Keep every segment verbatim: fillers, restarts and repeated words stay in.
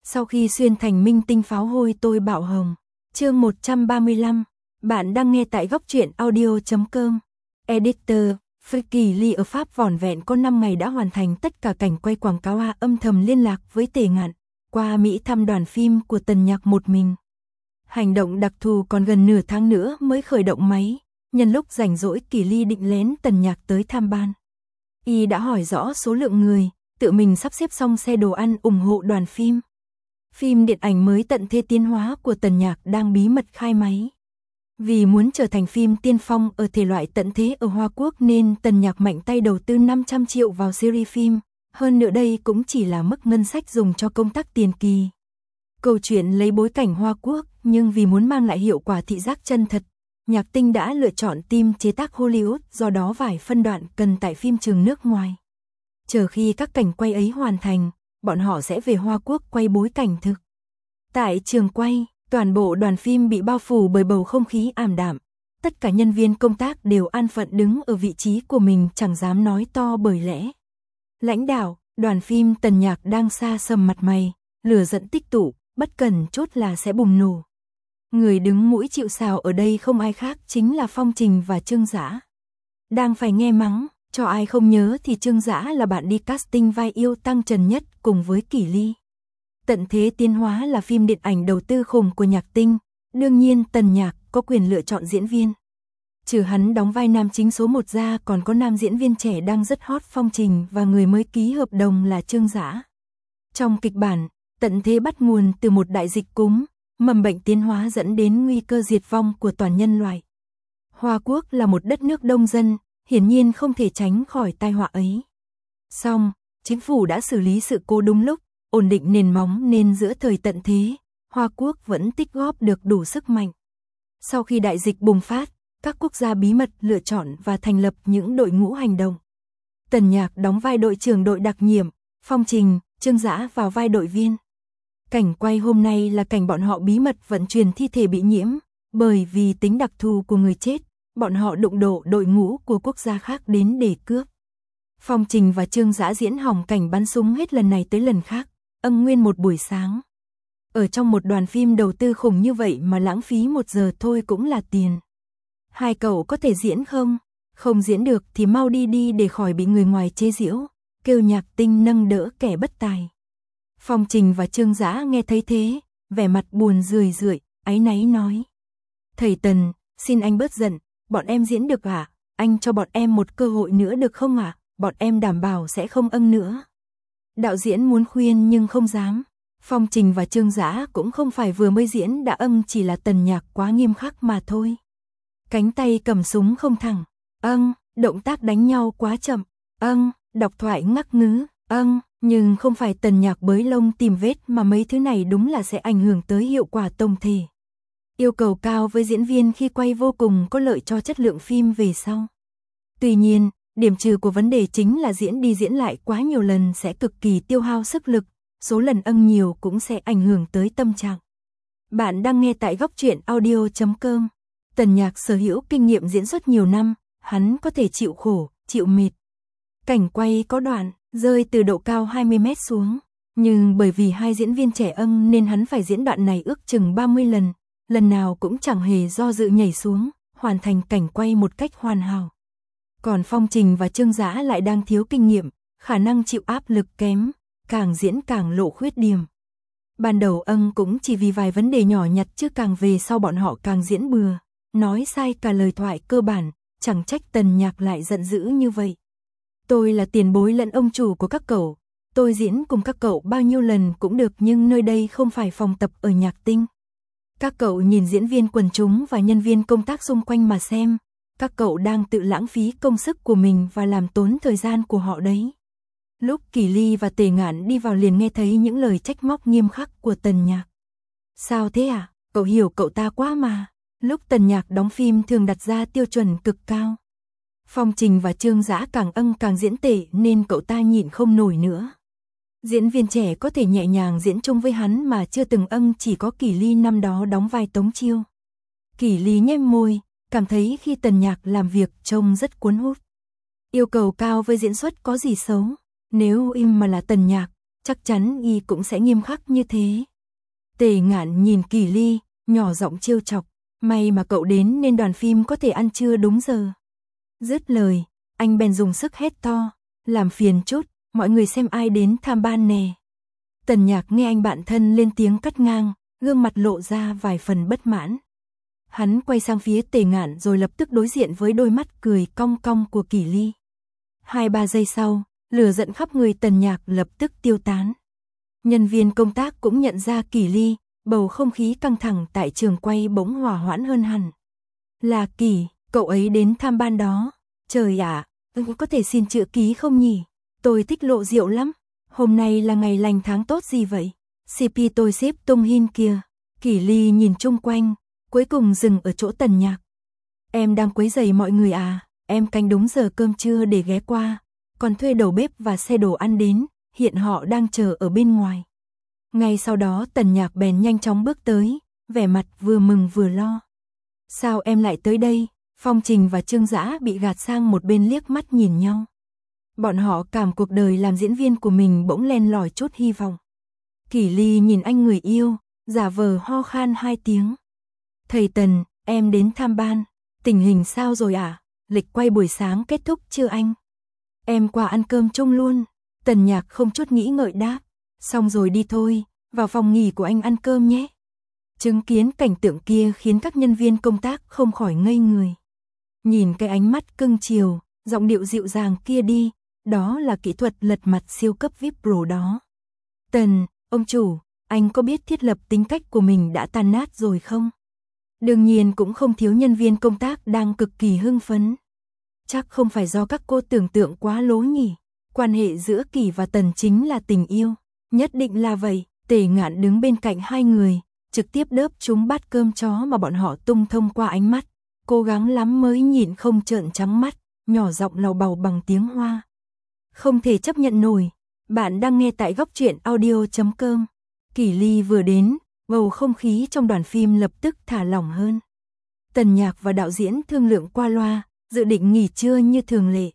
Sau khi xuyên thành minh tinh pháo hôi tôi bạo hồng. Chương một trăm ba mươi lăm. Bạn đang nghe tại góc truyện audio chấm com. Editor, Kỳ Ly ở Pháp vỏn vẹn có năm ngày đã hoàn thành tất cả cảnh quay quảng cáo A, âm thầm liên lạc với Tề Ngạn, qua Mỹ thăm đoàn phim của Tần Nhạc một mình. Hành động đặc thù còn gần nửa tháng nữa mới khởi động máy, nhân lúc rảnh rỗi Kỳ Ly định lén Tần Nhạc tới tham ban. Y đã hỏi rõ số lượng người, tự mình sắp xếp xong xe đồ ăn ủng hộ đoàn phim. Phim điện ảnh mới Tận Thế Tiến Hóa của Tần Nhạc đang bí mật khai máy. Vì muốn trở thành phim tiên phong ở thể loại tận thế ở Hoa Quốc nên Tần Nhạc mạnh tay đầu tư năm trăm triệu vào series phim, hơn nữa đây cũng chỉ là mức ngân sách dùng cho công tác tiền kỳ. Câu chuyện lấy bối cảnh Hoa Quốc, nhưng vì muốn mang lại hiệu quả thị giác chân thật, Nhạc Tinh đã lựa chọn team chế tác Hollywood, do đó vài phân đoạn cần tại phim trường nước ngoài. Chờ khi các cảnh quay ấy hoàn thành, bọn họ sẽ về Hoa Quốc quay bối cảnh thực. Tại trường quay, toàn bộ đoàn phim bị bao phủ bởi bầu không khí ảm đạm. Tất cả nhân viên công tác đều an phận đứng ở vị trí của mình, chẳng dám nói to bởi lẽ lãnh đạo, đoàn phim Tần Nhạc đang xa sầm mặt mày, lửa giận tích tụ, bất cần chốt là sẽ bùng nổ. Người đứng mũi chịu sào ở đây không ai khác chính là Phong Trình và Trương Dã. Đang phải nghe mắng, cho ai không nhớ thì Trương Dã là bạn đi casting vai yêu Tăng Trần Nhất cùng với Kỳ Ly. Tận Thế Tiến Hóa là phim điện ảnh đầu tư khủng của Nhạc Tinh, đương nhiên Tần Nhạc có quyền lựa chọn diễn viên. Trừ hắn đóng vai nam chính số một ra, còn có nam diễn viên trẻ đang rất hot Phong Trình và người mới ký hợp đồng là Trương Dã. Trong kịch bản, tận thế bắt nguồn từ một đại dịch cúm, mầm bệnh tiến hóa dẫn đến nguy cơ diệt vong của toàn nhân loại. Hoa Quốc là một đất nước đông dân, hiển nhiên không thể tránh khỏi tai họa ấy. Song, chính phủ đã xử lý sự cố đúng lúc, ổn định nền móng nên giữa thời tận thế, Hoa Quốc vẫn tích góp được đủ sức mạnh. Sau khi đại dịch bùng phát, các quốc gia bí mật lựa chọn và thành lập những đội ngũ hành động. Tần Nhạc đóng vai đội trưởng đội đặc nhiệm, Phong Trình, Trương Dã vào vai đội viên. Cảnh quay hôm nay là cảnh bọn họ bí mật vận chuyển thi thể bị nhiễm, bởi vì tính đặc thù của người chết, bọn họ đụng độ đội ngũ của quốc gia khác đến để cướp. Phong Trình và Trương Dã diễn hỏng cảnh bắn súng hết lần này tới lần khác, âng nguyên một buổi sáng. Ở trong một đoàn phim đầu tư khủng như vậy mà lãng phí một giờ thôi cũng là tiền. Hai cậu có thể diễn không? Không diễn được thì mau đi đi để khỏi bị người ngoài chế giễu, kêu Nhạc Tinh nâng đỡ kẻ bất tài. Phong Trình và Trương Dã nghe thấy thế, vẻ mặt buồn rười rượi, áy náy nói. Thầy Tần, xin anh bớt giận, bọn em diễn được à? Anh cho bọn em một cơ hội nữa được không ạ? À? Bọn em đảm bảo sẽ không âng nữa. Đạo diễn muốn khuyên nhưng không dám. Phong Trình và Trương Dã cũng không phải vừa mới diễn đã âng, chỉ là Tần Nhạc quá nghiêm khắc mà thôi. Cánh tay cầm súng không thẳng, âng, động tác đánh nhau quá chậm, âng, đọc thoại ngắc ngứ, âng, nhưng không phải Tần Nhạc bới lông tìm vết mà mấy thứ này đúng là sẽ ảnh hưởng tới hiệu quả tổng thể. Yêu cầu cao với diễn viên khi quay vô cùng có lợi cho chất lượng phim về sau. Tuy nhiên, điểm trừ của vấn đề chính là diễn đi diễn lại quá nhiều lần sẽ cực kỳ tiêu hao sức lực, số lần âng nhiều cũng sẽ ảnh hưởng tới tâm trạng. Bạn đang nghe tại góc truyện audio chấm com. Tần Nhạc sở hữu kinh nghiệm diễn xuất nhiều năm, hắn có thể chịu khổ, chịu mệt. Cảnh quay có đoạn rơi từ độ cao hai mươi mét xuống, nhưng bởi vì hai diễn viên trẻ âng nên hắn phải diễn đoạn này ước chừng ba mươi lần, lần nào cũng chẳng hề do dự nhảy xuống, hoàn thành cảnh quay một cách hoàn hảo. Còn Phong Trình và Trương Dã lại đang thiếu kinh nghiệm, khả năng chịu áp lực kém, càng diễn càng lộ khuyết điểm. Ban đầu âng cũng chỉ vì vài vấn đề nhỏ nhặt, chứ càng về sau bọn họ càng diễn bừa, nói sai cả lời thoại cơ bản, chẳng trách Tần Nhạc lại giận dữ như vậy. Tôi là tiền bối lẫn ông chủ của các cậu, tôi diễn cùng các cậu bao nhiêu lần cũng được, nhưng nơi đây không phải phòng tập ở Nhạc Tinh. Các cậu nhìn diễn viên quần chúng và nhân viên công tác xung quanh mà xem, các cậu đang tự lãng phí công sức của mình và làm tốn thời gian của họ đấy. Lúc Kỳ Ly và Tề Ngạn đi vào liền nghe thấy những lời trách móc nghiêm khắc của Tần Nhạc. Sao thế à? Cậu hiểu cậu ta quá mà. Lúc Tần Nhạc đóng phim thường đặt ra tiêu chuẩn cực cao. Phong Trình và Trương Dã càng âng càng diễn tệ nên cậu ta nhịn không nổi nữa. Diễn viên trẻ có thể nhẹ nhàng diễn chung với hắn mà chưa từng âng chỉ có Kỳ Ly năm đó đóng vai Tống Chiêu. Kỳ Ly nhem môi, cảm thấy khi Tần Nhạc làm việc trông rất cuốn hút. Yêu cầu cao với diễn xuất có gì xấu, nếu im mà là Tần Nhạc, chắc chắn y cũng sẽ nghiêm khắc như thế. Tề Ngạn nhìn Kỳ Ly, nhỏ giọng trêu chọc, may mà cậu đến nên đoàn phim có thể ăn trưa đúng giờ. Dứt lời, anh bèn dùng sức hét to, làm phiền chút, mọi người xem ai đến tham ban nè. Tần Nhạc nghe anh bạn thân lên tiếng cắt ngang, gương mặt lộ ra vài phần bất mãn. Hắn quay sang phía Tề Ngạn rồi lập tức đối diện với đôi mắt cười cong cong của Kỳ Ly. Hai ba giây sau, lửa giận khắp người Tần Nhạc lập tức tiêu tán. Nhân viên công tác cũng nhận ra Kỳ Ly, bầu không khí căng thẳng tại trường quay bỗng hòa hoãn hơn hẳn. Là Kỳ, cậu ấy đến tham ban đó. Trời ạ, à, có thể xin chữ ký không nhỉ? Tôi thích lộ rượu lắm. Hôm nay là ngày lành tháng tốt gì vậy? xê pê tôi xếp tung hin kìa. Kỳ Ly nhìn chung quanh, cuối cùng dừng ở chỗ Tần Nhạc. Em đang quấy rầy mọi người à? Em canh đúng giờ cơm trưa để ghé qua. Còn thuê đầu bếp và xe đồ ăn đến, hiện họ đang chờ ở bên ngoài. Ngay sau đó Tần Nhạc bèn nhanh chóng bước tới, vẻ mặt vừa mừng vừa lo. Sao em lại tới đây? Phong Trình và Trương Dã bị gạt sang một bên liếc mắt nhìn nhau. Bọn họ cảm cuộc đời làm diễn viên của mình bỗng len lỏi chút hy vọng. Kỳ Ly nhìn anh người yêu, giả vờ ho khan hai tiếng. Thầy Tần, em đến tham ban, tình hình sao rồi à? Lịch quay buổi sáng kết thúc chưa anh? Em qua ăn cơm chung luôn. Tần Nhạc không chút nghĩ ngợi đáp. Xong rồi đi thôi, vào phòng nghỉ của anh ăn cơm nhé. Chứng kiến cảnh tượng kia khiến các nhân viên công tác không khỏi ngây người. Nhìn cái ánh mắt cưng chiều, giọng điệu dịu dàng kia đi, đó là kỹ thuật lật mặt siêu cấp vi ai pi Pro đó. Tần, ông chủ, anh có biết thiết lập tính cách của mình đã tan nát rồi không? Đương nhiên cũng không thiếu nhân viên công tác đang cực kỳ hưng phấn. Chắc không phải do các cô tưởng tượng quá lố nhỉ. Quan hệ giữa Kỳ và Tần chính là tình yêu. Nhất định là vậy. Tề Ngạn đứng bên cạnh hai người, trực tiếp đớp chúng bát cơm chó mà bọn họ tung thông qua ánh mắt. Cố gắng lắm mới nhịn không trợn trắng mắt, nhỏ giọng lầu bầu bằng tiếng Hoa. Không thể chấp nhận nổi. Bạn đang nghe tại góc truyện audio chấm com. Kỳ Ly vừa đến, bầu không khí trong đoàn phim lập tức thả lỏng hơn. Tần Nhạc và đạo diễn thương lượng qua loa, dự định nghỉ trưa như thường lệ.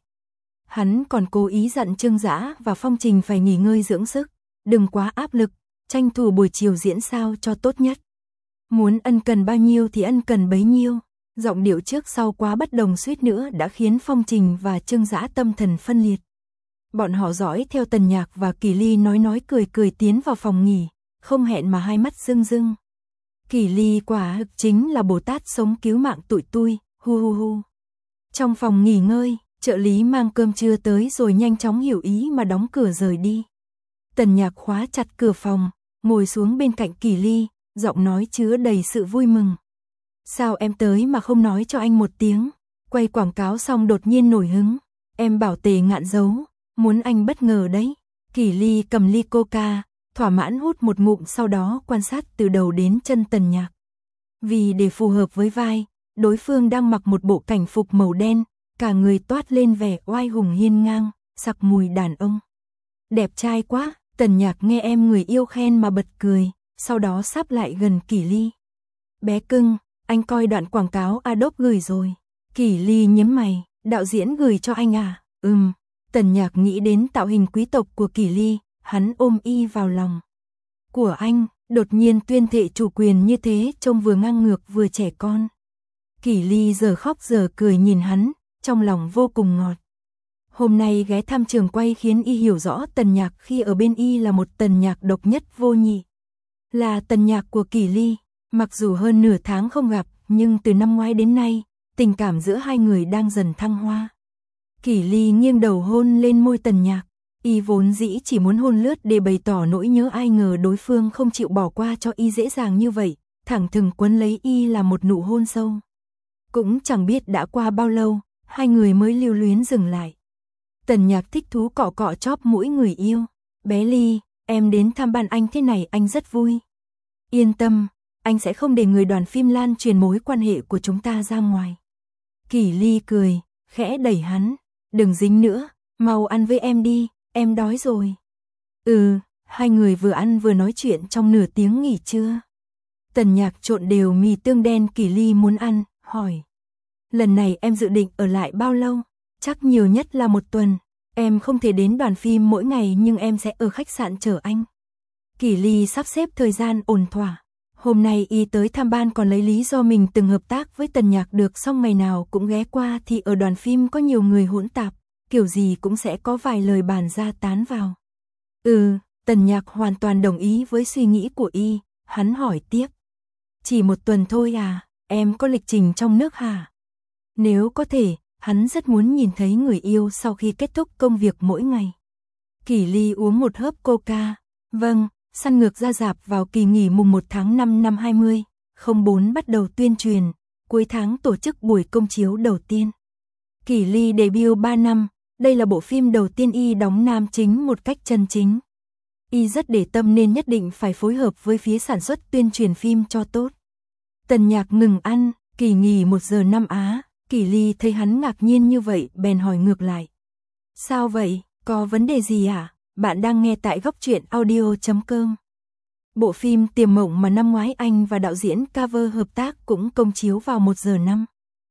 Hắn còn cố ý dặn Trương Dã và Phong Trình phải nghỉ ngơi dưỡng sức, đừng quá áp lực, tranh thủ buổi chiều diễn sao cho tốt nhất. Muốn ân cần bao nhiêu thì ân cần bấy nhiêu. Giọng điệu trước sau quá bất đồng suýt nữa đã khiến Phong Trình và Trương Dã tâm thần phân liệt. Bọn họ dõi theo Tần Nhạc và Kỳ Ly nói nói cười cười tiến vào phòng nghỉ, không hẹn mà hai mắt rưng rưng. Kỳ Ly quả thực chính là Bồ Tát sống cứu mạng tụi tui, hu hu hu. Trong phòng nghỉ ngơi, trợ lý mang cơm trưa tới rồi nhanh chóng hiểu ý mà đóng cửa rời đi. Tần Nhạc khóa chặt cửa phòng, ngồi xuống bên cạnh Kỳ Ly, giọng nói chứa đầy sự vui mừng. Sao em tới mà không nói cho anh một tiếng? Quay quảng cáo xong đột nhiên nổi hứng. Em bảo Tề Ngạn giấu, muốn anh bất ngờ đấy. Kỳ Ly cầm ly coca, thỏa mãn hút một ngụm sau đó quan sát từ đầu đến chân Tần Nhạc. Vì để phù hợp với vai, đối phương đang mặc một bộ cảnh phục màu đen, cả người toát lên vẻ oai hùng hiên ngang, sặc mùi đàn ông. Đẹp trai quá, Tần Nhạc nghe em người yêu khen mà bật cười, sau đó sáp lại gần Kỳ Ly. Bé cưng, anh coi đoạn quảng cáo Adobe gửi rồi. Kỳ Ly nhếch mày, đạo diễn gửi cho anh à? Ừm. Tần Nhạc nghĩ đến tạo hình quý tộc của Kỳ Ly, hắn ôm y vào lòng. Của anh, đột nhiên tuyên thệ chủ quyền như thế trông vừa ngang ngược vừa trẻ con. Kỳ Ly giờ khóc giờ cười nhìn hắn, trong lòng vô cùng ngọt. Hôm nay ghé thăm trường quay khiến y hiểu rõ Tần Nhạc khi ở bên y là một Tần Nhạc độc nhất vô nhị. Là Tần Nhạc của Kỳ Ly, mặc dù hơn nửa tháng không gặp, nhưng từ năm ngoái đến nay, tình cảm giữa hai người đang dần thăng hoa. Kỳ Ly nghiêng đầu hôn lên môi Tần Nhạc, y vốn dĩ chỉ muốn hôn lướt để bày tỏ nỗi nhớ, ai ngờ đối phương không chịu bỏ qua cho y dễ dàng như vậy, thẳng thừng quấn lấy y là một nụ hôn sâu. Cũng chẳng biết đã qua bao lâu, hai người mới lưu luyến dừng lại. Tần Nhạc thích thú cọ cọ chóp mũi người yêu. Bé Ly, em đến thăm ban anh thế này anh rất vui. Yên tâm, anh sẽ không để người đoàn phim lan truyền mối quan hệ của chúng ta ra ngoài. Kỳ Ly cười, khẽ đẩy hắn. Đừng dính nữa, mau ăn với em đi, em đói rồi. Ừ, hai người vừa ăn vừa nói chuyện trong nửa tiếng nghỉ trưa. Tần Nhạc trộn đều mì tương đen Kỳ Ly muốn ăn, hỏi. Lần này em dự định ở lại bao lâu? Chắc nhiều nhất là một tuần. Em không thể đến đoàn phim mỗi ngày nhưng em sẽ ở khách sạn chờ anh. Kỷ Ly sắp xếp thời gian ổn thỏa. Hôm nay y tới thăm ban còn lấy lý do mình từng hợp tác với Tần Nhạc được, xong ngày nào cũng ghé qua thì ở đoàn phim có nhiều người hỗn tạp, kiểu gì cũng sẽ có vài lời bàn ra tán vào. Ừ, Tần Nhạc hoàn toàn đồng ý với suy nghĩ của y, hắn hỏi tiếp. Chỉ một tuần thôi à, em có lịch trình trong nước hả? Nếu có thể, hắn rất muốn nhìn thấy người yêu sau khi kết thúc công việc mỗi ngày. Kỷ Ly uống một hớp coca. Vâng, săn ngược ra rạp vào kỳ nghỉ mùng một tháng năm năm hai mươi không bốn bắt đầu tuyên truyền, cuối tháng tổ chức buổi công chiếu đầu tiên. Kỷ Ly debut ba năm, đây là bộ phim đầu tiên y đóng nam chính một cách chân chính. Y rất để tâm nên nhất định phải phối hợp với phía sản xuất tuyên truyền phim cho tốt. Tần Nhạc ngừng ăn, kỳ nghỉ một giờ năm Á, Kỷ Ly thấy hắn ngạc nhiên như vậy bèn hỏi ngược lại. Sao vậy, có vấn đề gì à? Bạn đang nghe tại góc truyện audio chấm com. Bộ phim Tiềm Mộng mà năm ngoái anh và đạo diễn Cover hợp tác cũng công chiếu vào một giờ năm.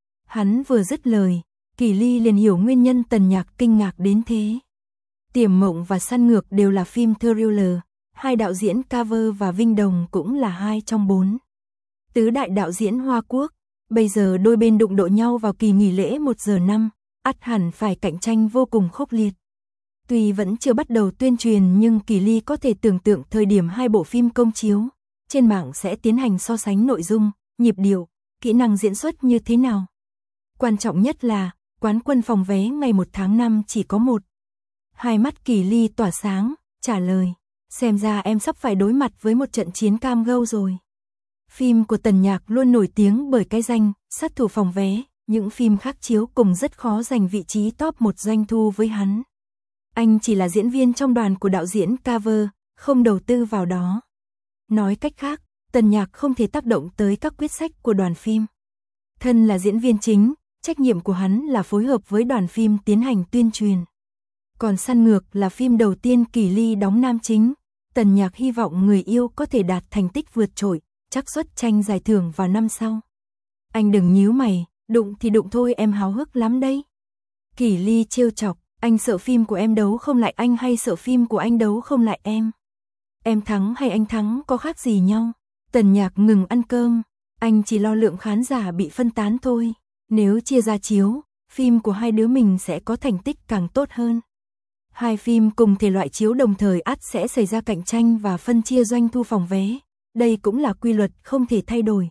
Hắn vừa dứt lời, Kỷ Ly liền hiểu nguyên nhân Tần Nhạc kinh ngạc đến thế. Tiềm Mộng và Săn Ngược đều là phim thriller, hai đạo diễn Cover và Vinh Đồng cũng là hai trong bốn tứ đại đạo diễn Hoa Quốc. Bây giờ đôi bên đụng độ nhau vào kỳ nghỉ lễ một giờ năm, ắt hẳn phải cạnh tranh vô cùng khốc liệt. Tuy vẫn chưa bắt đầu tuyên truyền nhưng Kỷ Ly có thể tưởng tượng thời điểm hai bộ phim công chiếu, trên mạng sẽ tiến hành so sánh nội dung, nhịp điệu, kỹ năng diễn xuất như thế nào. Quan trọng nhất là, quán quân phòng vé ngày một tháng năm chỉ có một. Hai mắt Kỷ Ly tỏa sáng, trả lời, xem ra em sắp phải đối mặt với một trận chiến cam go rồi. Phim của Tần Nhạc luôn nổi tiếng bởi cái danh, sát thủ phòng vé, những phim khác chiếu cùng rất khó giành vị trí top một doanh thu với hắn. Anh chỉ là diễn viên trong đoàn của đạo diễn Cover, không đầu tư vào đó. Nói cách khác, Tần Nhạc không thể tác động tới các quyết sách của đoàn phim. Thân là diễn viên chính, trách nhiệm của hắn là phối hợp với đoàn phim tiến hành tuyên truyền. Còn Săn Ngược là phim đầu tiên Kỷ Ly đóng nam chính, Tần Nhạc hy vọng người yêu có thể đạt thành tích vượt trội, xác suất tranh giải thưởng vào năm sau. Anh đừng nhíu mày, đụng thì đụng thôi, em háo hức lắm đấy. Kỷ Ly trêu chọc, anh sợ phim của em đấu không lại anh hay sợ phim của anh đấu không lại em? Em thắng hay anh thắng có khác gì nhau? Tần Nhạc ngừng ăn cơm, anh chỉ lo lượng khán giả bị phân tán thôi. Nếu chia ra chiếu, phim của hai đứa mình sẽ có thành tích càng tốt hơn. Hai phim cùng thể loại chiếu đồng thời ắt sẽ xảy ra cạnh tranh và phân chia doanh thu phòng vé. Đây cũng là quy luật không thể thay đổi.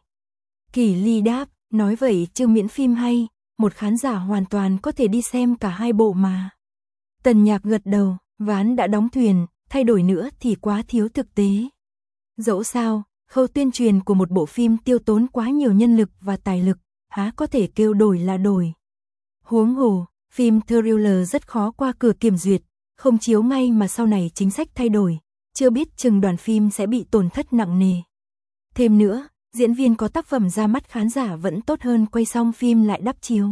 Kỷ Ly đáp, nói vậy chương miễn phim hay, một khán giả hoàn toàn có thể đi xem cả hai bộ mà. Tần Nhạc gật đầu, ván đã đóng thuyền, thay đổi nữa thì quá thiếu thực tế. Dẫu sao, khâu tuyên truyền của một bộ phim tiêu tốn quá nhiều nhân lực và tài lực, há có thể kêu đổi là đổi. Huống hồ, phim thriller rất khó qua cửa kiểm duyệt, không chiếu ngay mà sau này chính sách thay đổi, chưa biết chừng đoàn phim sẽ bị tổn thất nặng nề. Thêm nữa, diễn viên có tác phẩm ra mắt khán giả vẫn tốt hơn quay xong phim lại đắp chiếu.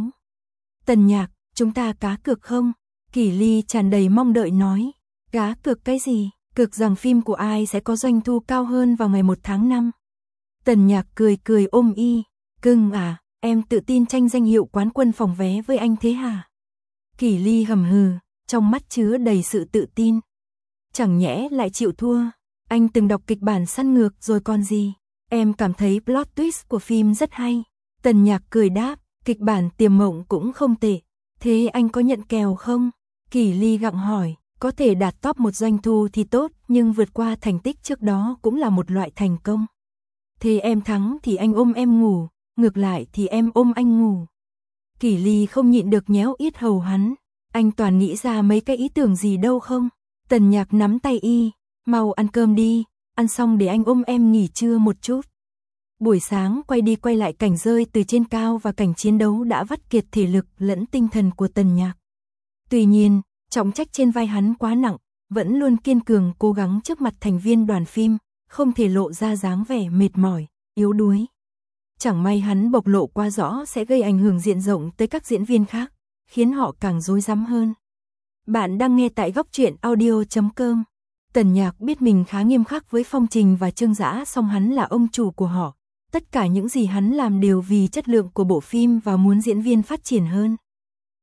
Tần Nhạc, chúng ta cá cược không? Kỷ Ly tràn đầy mong đợi nói. Cá cược cái gì? Cược rằng phim của ai sẽ có doanh thu cao hơn vào ngày một tháng năm. Tần Nhạc cười cười ôm y. Cưng à, em tự tin tranh danh hiệu quán quân phòng vé với anh thế hả? Kỷ Ly hầm hừ, trong mắt chứa đầy sự tự tin. Chẳng nhẽ lại chịu thua? Anh từng đọc kịch bản Săn Ngược rồi còn gì? Em cảm thấy plot twist của phim rất hay. Tần Nhạc cười đáp, kịch bản Tiềm Mộng cũng không tệ. Thế anh có nhận kèo không? Kỷ Ly gặng hỏi, có thể đạt top một doanh thu thì tốt, nhưng vượt qua thành tích trước đó cũng là một loại thành công. Thế em thắng thì anh ôm em ngủ, ngược lại thì em ôm anh ngủ. Kỷ Ly không nhịn được nhéo yết hầu hắn, anh toàn nghĩ ra mấy cái ý tưởng gì đâu không? Tần Nhạc nắm tay y, mau ăn cơm đi, ăn xong để anh ôm em nghỉ trưa một chút. Buổi sáng quay đi quay lại cảnh rơi từ trên cao và cảnh chiến đấu đã vắt kiệt thể lực lẫn tinh thần của Tần Nhạc. Tuy nhiên, trọng trách trên vai hắn quá nặng, vẫn luôn kiên cường cố gắng trước mặt thành viên đoàn phim, không thể lộ ra dáng vẻ mệt mỏi, yếu đuối. Chẳng may hắn bộc lộ quá rõ sẽ gây ảnh hưởng diện rộng tới các diễn viên khác, khiến họ càng rối rắm hơn. Bạn đang nghe tại góc truyện audio chấm com. Tần Nhạc biết mình khá nghiêm khắc với Phong Trình và Trương Dã, song hắn là ông chủ của họ. Tất cả những gì hắn làm đều vì chất lượng của bộ phim và muốn diễn viên phát triển hơn.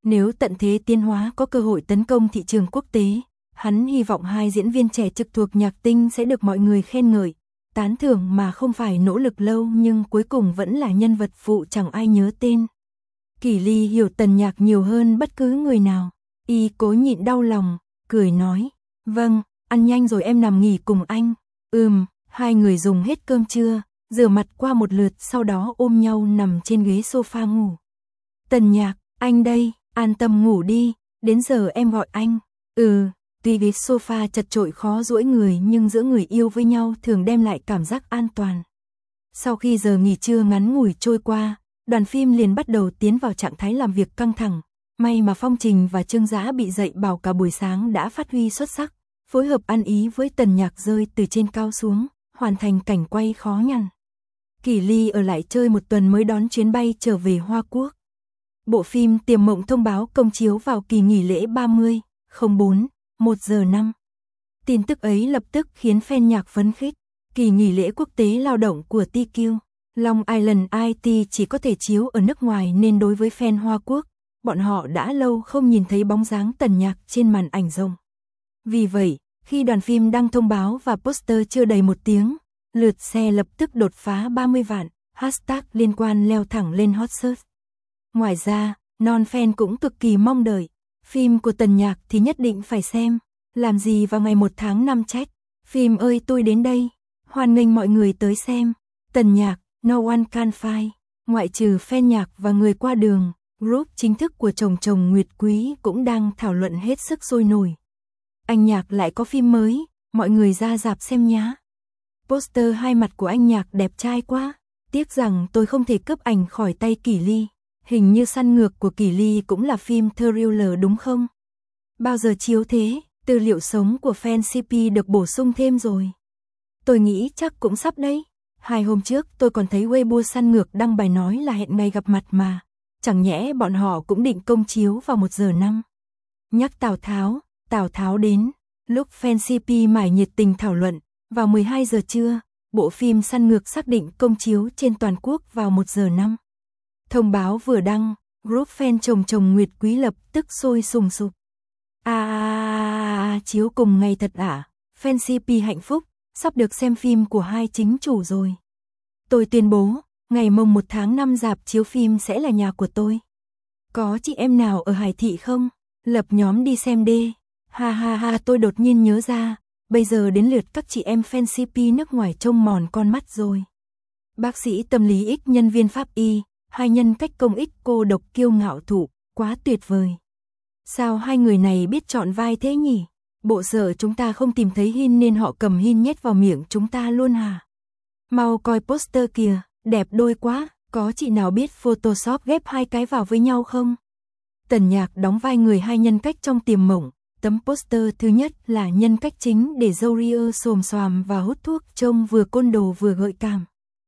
Nếu tận thế tiến hóa có cơ hội tấn công thị trường quốc tế, hắn hy vọng hai diễn viên trẻ trực thuộc nhạc tinh sẽ được mọi người khen ngợi, tán thưởng mà không phải nỗ lực lâu nhưng cuối cùng vẫn là nhân vật phụ chẳng ai nhớ tên. Kỷ Ly hiểu Tần Nhạc nhiều hơn bất cứ người nào, y cố nhịn đau lòng, cười nói, vâng, ăn nhanh rồi em nằm nghỉ cùng anh. Ừm, hai người dùng hết cơm trưa, rửa mặt qua một lượt sau đó ôm nhau nằm trên ghế sofa ngủ. Tần Nhạc, anh đây, an tâm ngủ đi, đến giờ em gọi anh. Ừ, tuy ghế sofa chật chội khó duỗi người nhưng giữa người yêu với nhau thường đem lại cảm giác an toàn. Sau khi giờ nghỉ trưa ngắn ngủi trôi qua, đoàn phim liền bắt đầu tiến vào trạng thái làm việc căng thẳng. May mà Phong Trình và Trương Dã bị dạy bảo cả buổi sáng đã phát huy xuất sắc, phối hợp ăn ý với Tần Nhạc rơi từ trên cao xuống, hoàn thành cảnh quay khó nhằn. Kỷ Ly ở lại chơi một tuần mới đón chuyến bay trở về Hoa Quốc. Bộ phim Tiềm Mộng thông báo công chiếu vào kỳ nghỉ lễ ba mươi, không bốn, một giờ năm. Tin tức ấy lập tức khiến fan nhạc phấn khích. Kỳ nghỉ lễ quốc tế lao động của tê quy, Long Island i tê chỉ có thể chiếu ở nước ngoài nên đối với fan Hoa Quốc, bọn họ đã lâu không nhìn thấy bóng dáng Tần Nhạc trên màn ảnh rộng. Vì vậy, khi đoàn phim đăng thông báo và poster chưa đầy một tiếng, lượt xe lập tức đột phá ba mươi vạn, hashtag liên quan leo thẳng lên hot search. Ngoài ra, non-fan cũng cực kỳ mong đợi, phim của Tần Nhạc thì nhất định phải xem, làm gì vào ngày một tháng năm trách, phim ơi tôi đến đây, hoan nghênh mọi người tới xem, Tần Nhạc, No One Can Fight, ngoại trừ fan nhạc và người qua đường, group chính thức của chồng chồng Nguyệt Quý cũng đang thảo luận hết sức sôi nổi. Anh Nhạc lại có phim mới, mọi người ra rạp xem nhá. Poster hai mặt của anh Nhạc đẹp trai quá, tiếc rằng tôi không thể cướp ảnh khỏi tay Kỷ Ly. Hình như Săn Ngược của Kỷ Ly cũng là phim thriller đúng không? Bao giờ chiếu thế, tư liệu sống của fan xê pê được bổ sung thêm rồi. Tôi nghĩ chắc cũng sắp đấy. Hai hôm trước tôi còn thấy Weibo Săn Ngược đăng bài nói là hẹn ngày gặp mặt mà. Chẳng nhẽ bọn họ cũng định công chiếu vào một giờ năm. Nhắc Tào Tháo, Tào Tháo đến. Lúc fan xê pê mải nhiệt tình thảo luận, vào mười hai giờ trưa, bộ phim Săn Ngược xác định công chiếu trên toàn quốc vào một giờ năm. Thông báo vừa đăng, group fan chồng chồng Nguyệt Quý lập tức sôi sùng sục. À, à, à, chiếu cùng ngày thật ạ, à? Fan xê pê hạnh phúc, sắp được xem phim của hai chính chủ rồi. Tôi tuyên bố, ngày mồng một tháng năm rạp chiếu phim sẽ là nhà của tôi. Có chị em nào ở Hải Thị không? Lập nhóm đi xem đi. Ha ha ha, tôi đột nhiên nhớ ra, bây giờ đến lượt các chị em fan xê pê nước ngoài trông mòn con mắt rồi. Bác sĩ tâm lý X nhân viên pháp y, hai nhân cách công ích cô độc kiêu ngạo thủ, quá tuyệt vời. Sao hai người này biết chọn vai thế nhỉ? Bộ sợ chúng ta không tìm thấy Hin nên họ cầm Hin nhét vào miệng chúng ta luôn hả? Mau coi poster kìa, đẹp đôi quá, có chị nào biết Photoshop ghép hai cái vào với nhau không? Tần Nhạc đóng vai người hai nhân cách trong Tiềm Mộng, tấm poster thứ nhất là nhân cách chính để râu ria xồm xoàm và hút thuốc trông vừa côn đồ vừa gợi cảm.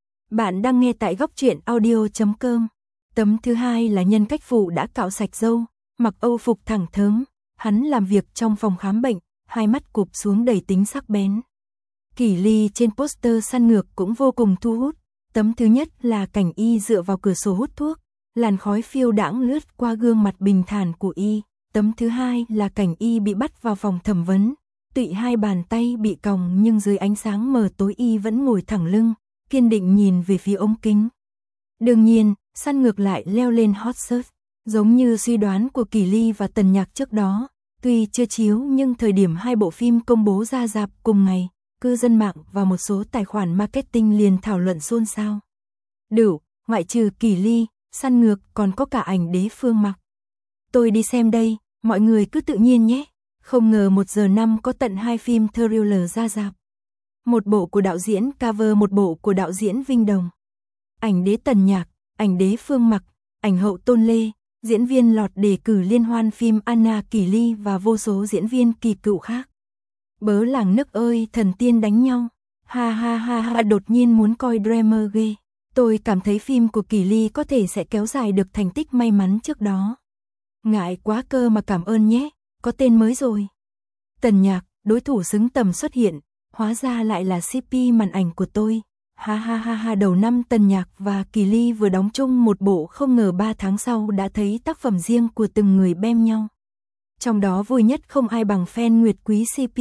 Bạn đang nghe tại góc truyện audio chấm com. Tấm thứ hai là nhân cách phụ đã cạo sạch râu, mặc âu phục thẳng thớm, hắn làm việc trong phòng khám bệnh, hai mắt cụp xuống đầy tính sắc bén. Kỷ Ly trên poster Săn Ngược cũng vô cùng thu hút. Tấm thứ nhất là cảnh y dựa vào cửa sổ hút thuốc, làn khói phiêu đãng lướt qua gương mặt bình thản của y. Tấm thứ hai là cảnh y bị bắt vào phòng thẩm vấn, tụy hai bàn tay bị còng nhưng dưới ánh sáng mờ tối y vẫn ngồi thẳng lưng, kiên định nhìn về phía ống kính. Đương nhiên, Săn Ngược lại leo lên hot search, giống như suy đoán của Kỷ Ly và Tần Nhạc trước đó, tuy chưa chiếu nhưng thời điểm hai bộ phim công bố ra rạp cùng ngày, cư dân mạng và một số tài khoản marketing liền thảo luận xôn xao. Đửu, ngoại trừ Kỷ Ly, Săn Ngược còn có cả ảnh Đế Phương Mặc. Tôi đi xem đây, mọi người cứ tự nhiên nhé. Không ngờ một giờ năm có tận hai phim thriller ra rạp. Một bộ của đạo diễn Cover, một bộ của đạo diễn Vinh Đồng. Ảnh Đế Tần Nhạc, ảnh Đế Phương Mặc, ảnh hậu Tôn Lê, diễn viên lọt đề cử liên hoan phim Anna Kỷ Ly và vô số diễn viên kỳ cựu khác. Bớ làng nước ơi, thần tiên đánh nhau. Ha ha ha ha, đột nhiên muốn coi drama ghê. Tôi cảm thấy phim của Kỷ Ly có thể sẽ kéo dài được thành tích may mắn trước đó. Ngại quá cơ mà cảm ơn nhé, có tên mới rồi. Tần Nhạc, đối thủ xứng tầm xuất hiện, hóa ra lại là xê pê màn ảnh của tôi. Ha ha ha ha, đầu năm Tần Nhạc và Kỳ Ly vừa đóng chung một bộ, không ngờ ba tháng sau đã thấy tác phẩm riêng của từng người bem nhau. Trong đó vui nhất không ai bằng fan Nguyệt Quý xê pê.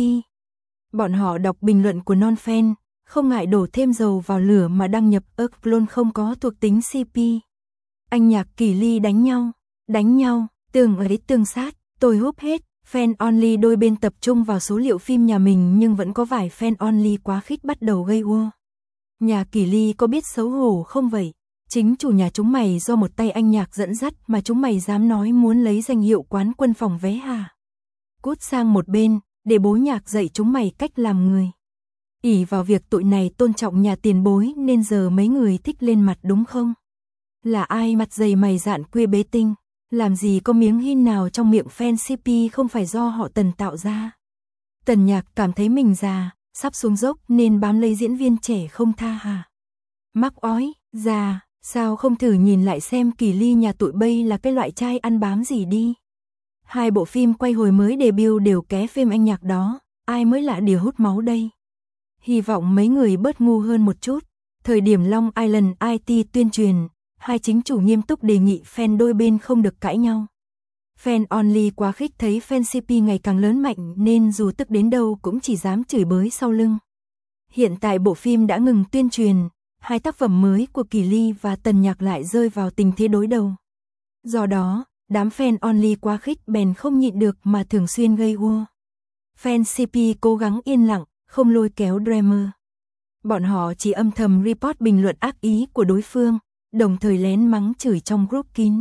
Bọn họ đọc bình luận của non fan, không ngại đổ thêm dầu vào lửa mà đăng nhập ức clone không có thuộc tính xê pê. Anh Nhạc Kỳ Ly đánh nhau, đánh nhau, tường ấy tương sát, tôi húp hết. Fan only đôi bên tập trung vào số liệu phim nhà mình nhưng vẫn có vài fan only quá khích bắt đầu gây ua. Nhà Kỳ Ly có biết xấu hổ không vậy? Chính chủ nhà chúng mày do một tay anh Nhạc dẫn dắt mà chúng mày dám nói muốn lấy danh hiệu quán quân phòng vé hả? Cút sang một bên, để bố Nhạc dạy chúng mày cách làm người. Ỷ vào việc tụi này tôn trọng nhà tiền bối nên giờ mấy người thích lên mặt đúng không? Là ai mặt dày mày dạn quê bế tinh? Làm gì có miếng hin nào trong miệng fan xê pê không phải do họ Tần tạo ra. Tần Nhạc cảm thấy mình già, sắp xuống dốc nên bám lấy diễn viên trẻ không tha hả? Mắc ói, già, sao không thử nhìn lại xem Kỳ Ly nhà tụi bây là cái loại trai ăn bám gì đi. Hai bộ phim quay hồi mới debut đều ké phim anh Nhạc đó, ai mới lạ điều hút máu đây. Hy vọng mấy người bớt ngu hơn một chút. Thời điểm Long Island i tê tuyên truyền, hai chính chủ nghiêm túc đề nghị fan đôi bên không được cãi nhau. Fan only quá khích thấy fan xê pê ngày càng lớn mạnh nên dù tức đến đâu cũng chỉ dám chửi bới sau lưng. Hiện tại bộ phim đã ngừng tuyên truyền, hai tác phẩm mới của Kỳ Ly và Tần Nhạc lại rơi vào tình thế đối đầu. Do đó, đám fan only quá khích bèn không nhịn được mà thường xuyên gây ua. Fan xê pê cố gắng yên lặng, không lôi kéo drama. Bọn họ chỉ âm thầm report bình luận ác ý của đối phương, đồng thời lén mắng chửi trong group kín.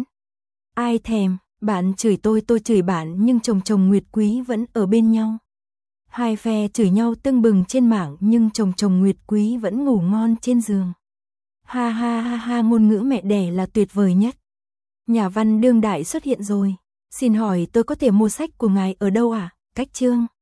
Ai thèm, bạn chửi tôi tôi chửi bạn nhưng chồng chồng Nguyệt Quý vẫn ở bên nhau. Hai phe chửi nhau tưng bừng trên mạng nhưng chồng chồng Nguyệt Quý vẫn ngủ ngon trên giường. Ha ha ha ha, ngôn ngữ mẹ đẻ là tuyệt vời nhất. Nhà văn đương đại xuất hiện rồi. Xin hỏi tôi có thể mua sách của ngài ở đâu ạ? À? Cách chương.